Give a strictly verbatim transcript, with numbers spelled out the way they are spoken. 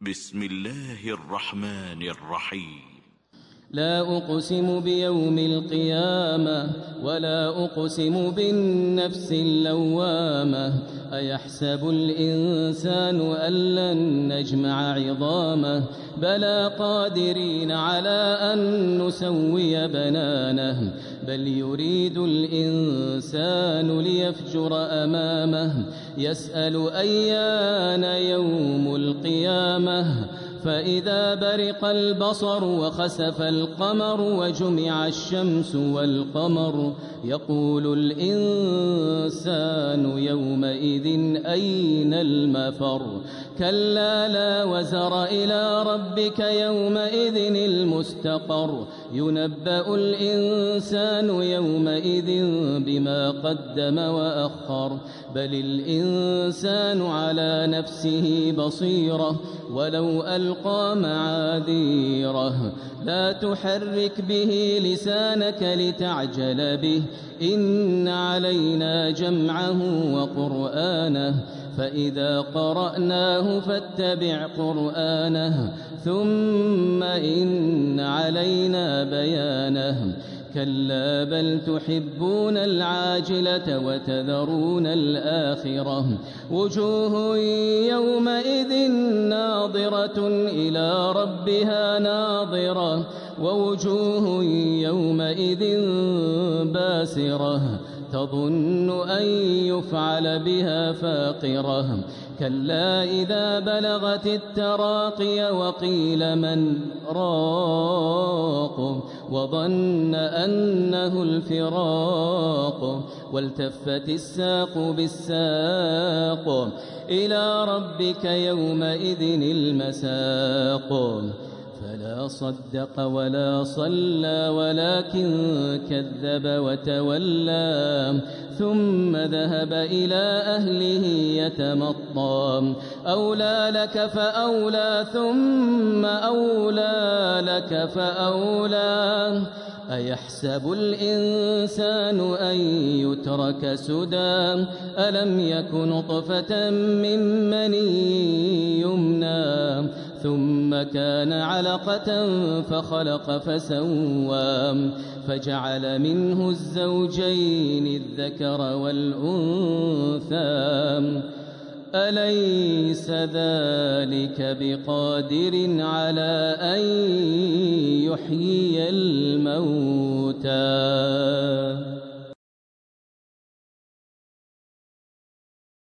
بسم الله الرحمن الرحيم. لا أقسم بيوم القيامة ولا أقسم بالنفس اللوامة أيحسب الإنسان أن لن نجمع عظامه بلى قادرين على أن نسوي بنانه بل يريد الإنسان ليفجر أمامه يسأل أيان يوم القيامة فإذا برق البصر وخسف القمر وجمع الشمس والقمر يقول الإنسان يومئذ أين المفر كلا لا وزر إلى ربك يومئذ المستقر ينبأ الإنسان يومئذ بما قدم وأخر بل الإنسان على نفسه بصيرة ولو ألقى معاذيره لا تحرك به لسانك لتعجل به إن علينا جمعه وقرآنه فإذا قرأناه فاتبع قرآنه ثم إن علينا بيانه كلا بل تحبون العاجلة وتذرون الآخرة وجوه يومئذ ناظرة إلى ربها ناظرة ووجوه يومئذ باسرة تظن أن يفعل بها فاقرة كلا إذا بلغت التراقي وقيل من راق وظن أنه الفراق والتفت الساق بالساق إلى ربك يومئذ المساق فلا صدق ولا صلى ولكن كذب وتولى ثم ذهب إلى أهله يتمطى أولى لك فأولى ثم أولى لك فأولى أيحسب الإنسان أن يترك سدى ألم يك نطفة من مني يمنى ثم كان علقة فخلق فسوى فجعل منه الزوجين الذكر والأنثى أليس ذلك بقادر على أن يحيي الموتى